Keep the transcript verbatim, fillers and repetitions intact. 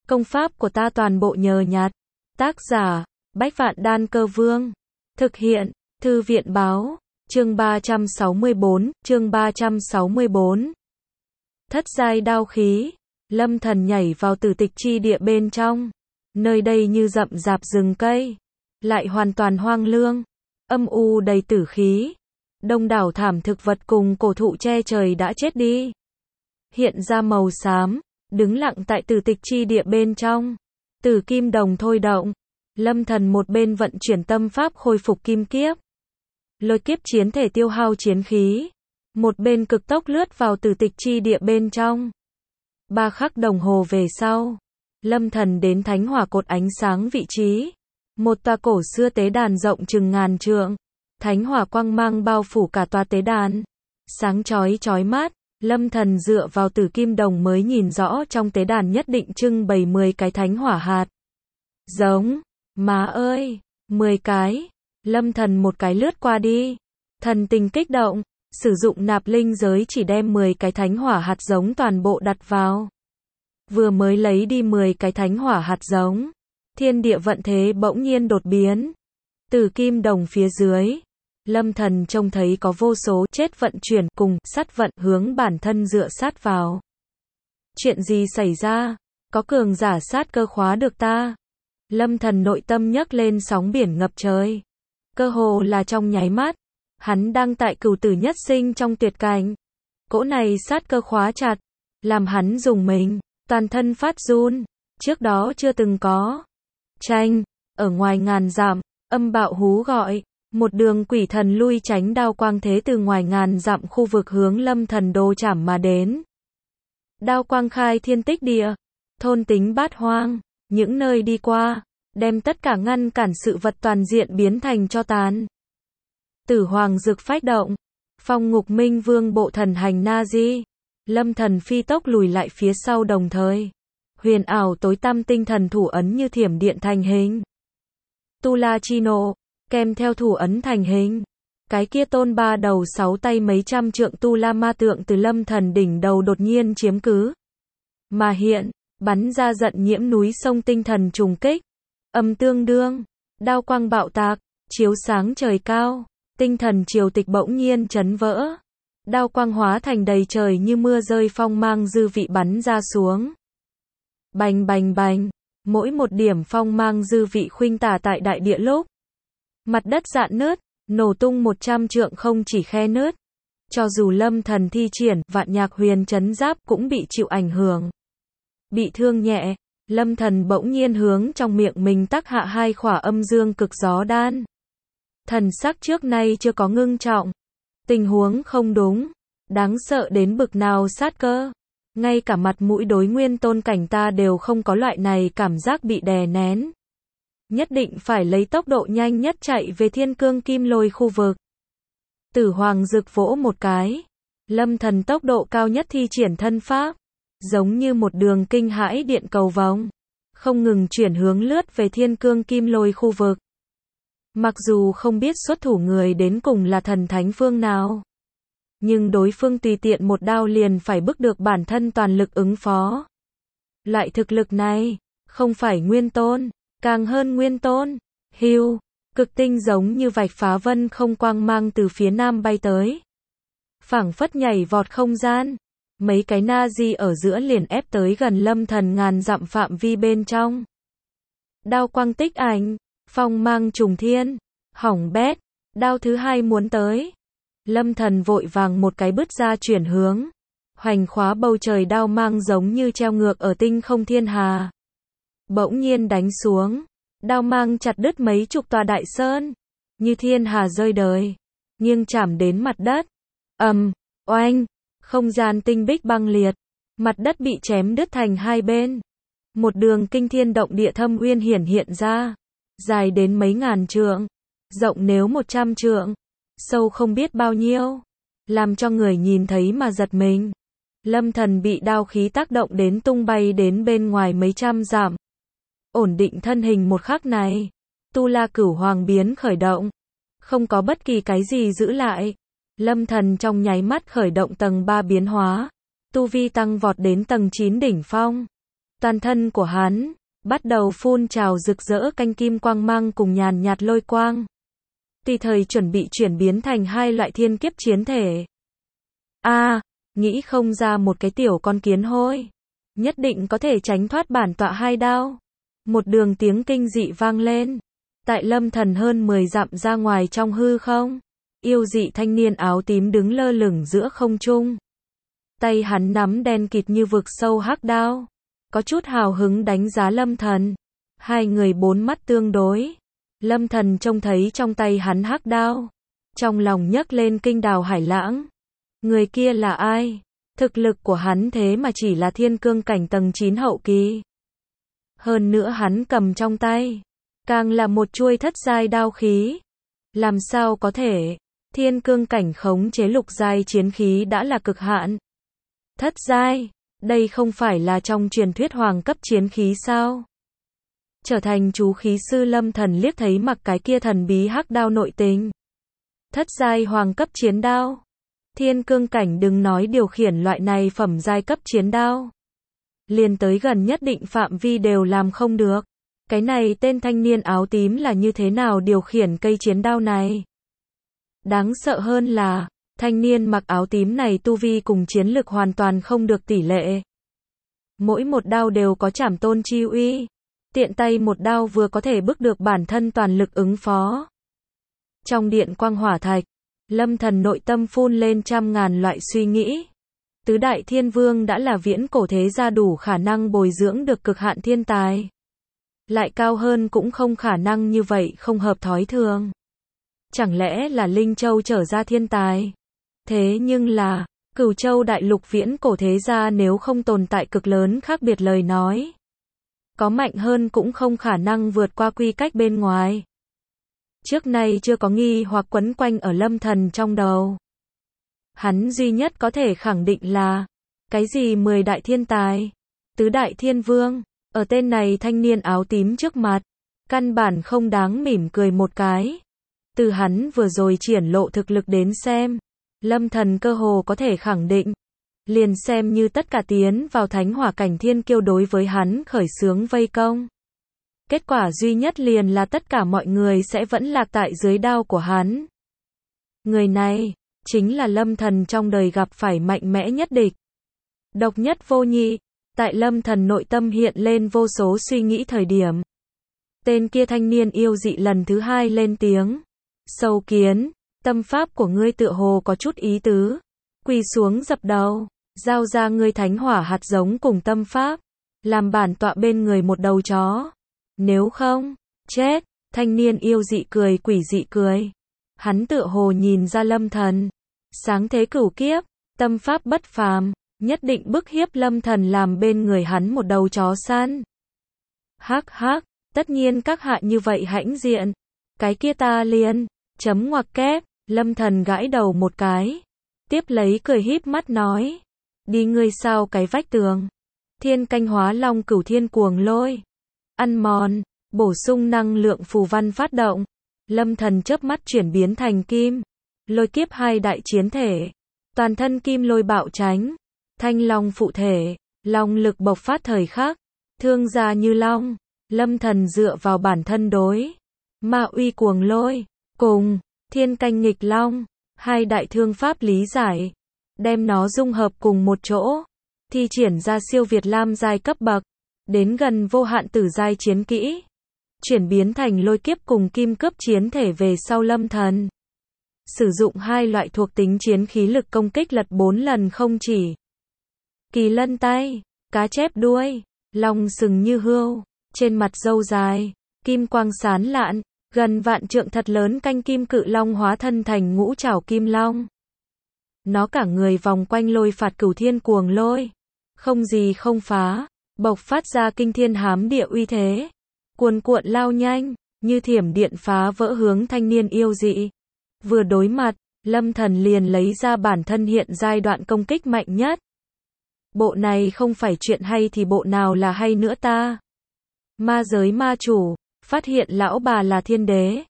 Công pháp của ta toàn bộ nhờ nhặt. Tác giả, Bách Vạn Đan Cơ Vương. Thực hiện, Thư viện Báo. Chương ba trăm sáu mươi bốn, chương ba trăm sáu mươi bốn. Thất giai đao khí. Lâm Thần nhảy vào tử tịch chi địa bên trong. Nơi đây như rậm rạp rừng cây, lại hoàn toàn hoang lương, âm u đầy tử khí. Đông đảo thảm thực vật cùng cổ thụ che trời đã chết đi, hiện ra màu xám, đứng lặng tại tử tịch chi địa bên trong. Tử kim đồng thôi động, Lâm Thần một bên vận chuyển tâm pháp khôi phục kim kiếp, lôi kiếp chiến thể tiêu hao chiến khí, một bên cực tốc lướt vào tử tịch chi địa bên trong. Ba khắc đồng hồ về sau, Lâm Thần đến thánh hỏa cột ánh sáng vị trí. Một tòa cổ xưa tế đàn rộng chừng ngàn trượng. Thánh hỏa quang mang bao phủ cả tòa tế đàn. Sáng chói chói mắt, Lâm Thần dựa vào tử kim đồng mới nhìn rõ trong tế đàn nhất định trưng bày mười cái thánh hỏa hạt. Giống, má ơi, mười cái. Lâm Thần một cái lướt qua đi. Thần tình kích động, sử dụng nạp linh giới chỉ đem mười cái thánh hỏa hạt giống toàn bộ đặt vào. Vừa mới lấy đi mười cái thánh hỏa hạt giống, thiên địa vận thế bỗng nhiên đột biến. Từ kim đồng phía dưới, Lâm Thần trông thấy có vô số chết vận chuyển cùng sát vận hướng bản thân dựa sát vào. Chuyện gì xảy ra? Có cường giả sát cơ khóa được ta. Lâm Thần nội tâm nhấc lên sóng biển ngập trời. Cơ hồ là trong nháy mắt, hắn đang tại cửu tử nhất sinh trong tuyệt cảnh. Cỗ này sát cơ khóa chặt, làm hắn rùng mình, toàn thân phát run, trước đó chưa từng có. Tranh, ở ngoài ngàn dặm, âm bạo hú gọi, một đường quỷ thần lui tránh đao quang thế từ ngoài ngàn dặm khu vực hướng Lâm Thần đô chảm mà đến. Đao quang khai thiên tích địa, thôn tính bát hoang, những nơi đi qua, đem tất cả ngăn cản sự vật toàn diện biến thành tro tàn. Tử hoàng dực phách động, phong ngục minh vương bộ thần hành na di. Lâm Thần phi tốc lùi lại phía sau đồng thời. Huyền ảo tối tăm tinh thần thủ ấn như thiểm điện thành hình. Tu La Chi Nộ, kèm theo thủ ấn thành hình. Cái kia tôn ba đầu sáu tay mấy trăm trượng Tu La ma tượng từ Lâm Thần đỉnh đầu đột nhiên chiếm cứ. Mà hiện, bắn ra giận nhiễm núi sông tinh thần trùng kích. Âm tương đương, đao quang bạo tạc, chiếu sáng trời cao. Tinh thần triều tịch bỗng nhiên chấn vỡ. Đao quang hóa thành đầy trời như mưa rơi phong mang dư vị bắn ra xuống. Bành bành bành, mỗi một điểm phong mang dư vị khuynh tả tại đại địa lúc. Mặt đất rạn nứt, nổ tung một trăm trượng không chỉ khe nứt. Cho dù Lâm Thần thi triển vạn nhạc huyền chấn giáp cũng bị chịu ảnh hưởng. Bị thương nhẹ, Lâm Thần bỗng nhiên hướng trong miệng mình tắc hạ hai khỏa âm dương cực gió đan. Thần sắc trước nay chưa có ngưng trọng. Tình huống không đúng, đáng sợ đến bực nào sát cơ. Ngay cả mặt mũi đối nguyên tôn cảnh ta đều không có loại này cảm giác bị đè nén. Nhất định phải lấy tốc độ nhanh nhất chạy về thiên cương kim lôi khu vực. Tử hoàng rực vỗ một cái. Lâm Thần tốc độ cao nhất thi triển thân pháp. Giống như một đường kinh hãi điện cầu vòng. Không ngừng chuyển hướng lướt về thiên cương kim lôi khu vực. Mặc dù không biết xuất thủ người đến cùng là thần thánh phương nào. Nhưng đối phương tùy tiện một đao liền phải bức được bản thân toàn lực ứng phó. Loại thực lực này, không phải nguyên tôn, càng hơn nguyên tôn. Hưu, cực tinh giống như vạch phá vân không quang mang từ phía nam bay tới. Phảng phất nhảy vọt không gian. Mấy cái na di ở giữa liền ép tới gần Lâm Thần ngàn dặm phạm vi bên trong. Đao quang tích ảnh, phong mang trùng thiên, hỏng bét, đao thứ hai muốn tới. Lâm Thần vội vàng một cái bứt ra chuyển hướng. Hoành khóa bầu trời đao mang giống như treo ngược ở tinh không thiên hà. Bỗng nhiên đánh xuống. Đao mang chặt đứt mấy chục tòa đại sơn. Như thiên hà rơi đời. Nghiêng chạm đến mặt đất. Ầm, oanh. Không gian tinh bích băng liệt. Mặt đất bị chém đứt thành hai bên. Một đường kinh thiên động địa thâm uyên hiển hiện ra. Dài đến mấy ngàn trượng. Rộng nếu một trăm trượng. Sâu không biết bao nhiêu, làm cho người nhìn thấy mà giật mình. Lâm Thần bị đao khí tác động đến tung bay đến bên ngoài mấy trăm dặm. Ổn định thân hình một khắc này, Tu La Cửu Hoàng biến khởi động, không có bất kỳ cái gì giữ lại. Lâm Thần trong nháy mắt khởi động tầng ba biến hóa, tu vi tăng vọt đến tầng chín đỉnh phong. Toàn thân của hắn bắt đầu phun trào rực rỡ canh kim quang mang cùng nhàn nhạt lôi quang. Tùy thời chuẩn bị chuyển biến thành hai loại thiên kiếp chiến thể. A, à, nghĩ không ra một cái tiểu con kiến hôi, nhất định có thể tránh thoát bản tọa hai đao. Một đường tiếng kinh dị vang lên. Tại Lâm Thần hơn mười dặm ra ngoài trong hư không, yêu dị thanh niên áo tím đứng lơ lửng giữa không trung. Tay hắn nắm đen kịt như vực sâu hắc đao, có chút hào hứng đánh giá Lâm Thần. Hai người bốn mắt tương đối. Lâm Thần trông thấy trong tay hắn hắc đao, trong lòng nhấc lên kinh đào hải lãng. Người kia là ai? Thực lực của hắn thế mà chỉ là thiên cương cảnh tầng chín hậu kỳ. Hơn nữa hắn cầm trong tay, càng là một chuôi thất giai đao khí. Làm sao có thể? Thiên cương cảnh khống chế lục giai chiến khí đã là cực hạn. Thất giai, đây không phải là trong truyền thuyết hoàng cấp chiến khí sao? Trở thành chú khí sư Lâm Thần liếc thấy mặc cái kia thần bí hắc đao nội tình. Thất giai hoàng cấp chiến đao. Thiên cương cảnh đừng nói điều khiển loại này phẩm giai cấp chiến đao, liền tới gần nhất định phạm vi đều làm không được. Cái này tên thanh niên áo tím là như thế nào điều khiển cây chiến đao này? Đáng sợ hơn là, thanh niên mặc áo tím này tu vi cùng chiến lực hoàn toàn không được tỷ lệ. Mỗi một đao đều có trảm tôn chi uy. Tiện tay một đao vừa có thể bức được bản thân toàn lực ứng phó. Trong điện quang hỏa thạch, Lâm Thần nội tâm phun lên trăm ngàn loại suy nghĩ. Tứ đại thiên vương đã là viễn cổ thế gia đủ khả năng bồi dưỡng được cực hạn thiên tài. Lại cao hơn cũng không khả năng như vậy không hợp thói thường. Chẳng lẽ là Linh Châu trở ra thiên tài? Thế nhưng là, Cửu Châu đại lục viễn cổ thế gia nếu không tồn tại cực lớn khác biệt lời nói, có mạnh hơn cũng không khả năng vượt qua quy cách bên ngoài. Trước nay chưa có nghi hoặc quấn quanh ở Lâm Thần trong đầu. Hắn duy nhất có thể khẳng định là, cái gì mười đại thiên tài, tứ đại thiên vương, ở tên này thanh niên áo tím trước mặt, căn bản không đáng mỉm cười một cái. Từ hắn vừa rồi triển lộ thực lực đến xem, Lâm Thần cơ hồ có thể khẳng định, liền xem như tất cả tiến vào thánh hỏa cảnh thiên kiêu đối với hắn khởi xướng vây công. Kết quả duy nhất liền là tất cả mọi người sẽ vẫn lạc tại dưới đao của hắn. Người này, chính là Lâm Thần trong đời gặp phải mạnh mẽ nhất địch. Độc nhất vô nhị, tại Lâm Thần nội tâm hiện lên vô số suy nghĩ thời điểm. Tên kia thanh niên yêu dị lần thứ hai lên tiếng. Sâu kiến, tâm pháp của ngươi tựa hồ có chút ý tứ. Quỳ xuống dập đầu, giao ra ngươi thánh hỏa hạt giống cùng tâm pháp, làm bản tọa bên người một đầu chó. Nếu không, chết. Thanh niên yêu dị cười quỷ dị cười. Hắn tựa hồ nhìn ra Lâm Thần sáng thế cửu kiếp, tâm pháp bất phàm, nhất định bức hiếp Lâm Thần làm bên người hắn một đầu chó săn. Hắc hắc, tất nhiên các hạ như vậy hãnh diện, cái kia ta liền chấm ngoặc kép. Lâm Thần gãi đầu một cái, tiếp lấy cười híp mắt nói, đi ngươi sao cái vách tường. Thiên canh hóa long cửu thiên cuồng lôi, ăn mòn, bổ sung năng lượng phù văn phát động. Lâm Thần chớp mắt chuyển biến thành kim lôi kiếp hai đại chiến thể, toàn thân kim lôi bạo tránh, thanh long phụ thể, long lực bộc phát thời khắc, thương gia như long. Lâm Thần dựa vào bản thân đối ma uy cuồng lôi cùng thiên canh nghịch long, hai đại thương pháp lý giải, đem nó dung hợp cùng một chỗ, thi triển ra siêu việt lam giai cấp bậc, đến gần vô hạn tử giai chiến kỹ, chuyển biến thành lôi kiếp cùng kim cướp chiến thể về sau Lâm Thần. Sử dụng hai loại thuộc tính chiến khí lực công kích lật bốn lần không chỉ. Kỳ lân tay, cá chép đuôi, long sừng như hươu, trên mặt râu dài, kim quang sán lạn, gần vạn trượng thật lớn canh kim cự long hóa thân thành ngũ trảo kim long. Nó cả người vòng quanh lôi phạt cửu thiên cuồng lôi, không gì không phá, bộc phát ra kinh thiên hám địa uy thế, cuồn cuộn lao nhanh, như thiểm điện phá vỡ hướng thanh niên yêu dị. Vừa đối mặt, Lâm Thần liền lấy ra bản thân hiện giai đoạn công kích mạnh nhất. Bộ này không phải chuyện hay thì bộ nào là hay nữa ta? Ma giới ma chủ, phát hiện lão bà là thiên đế.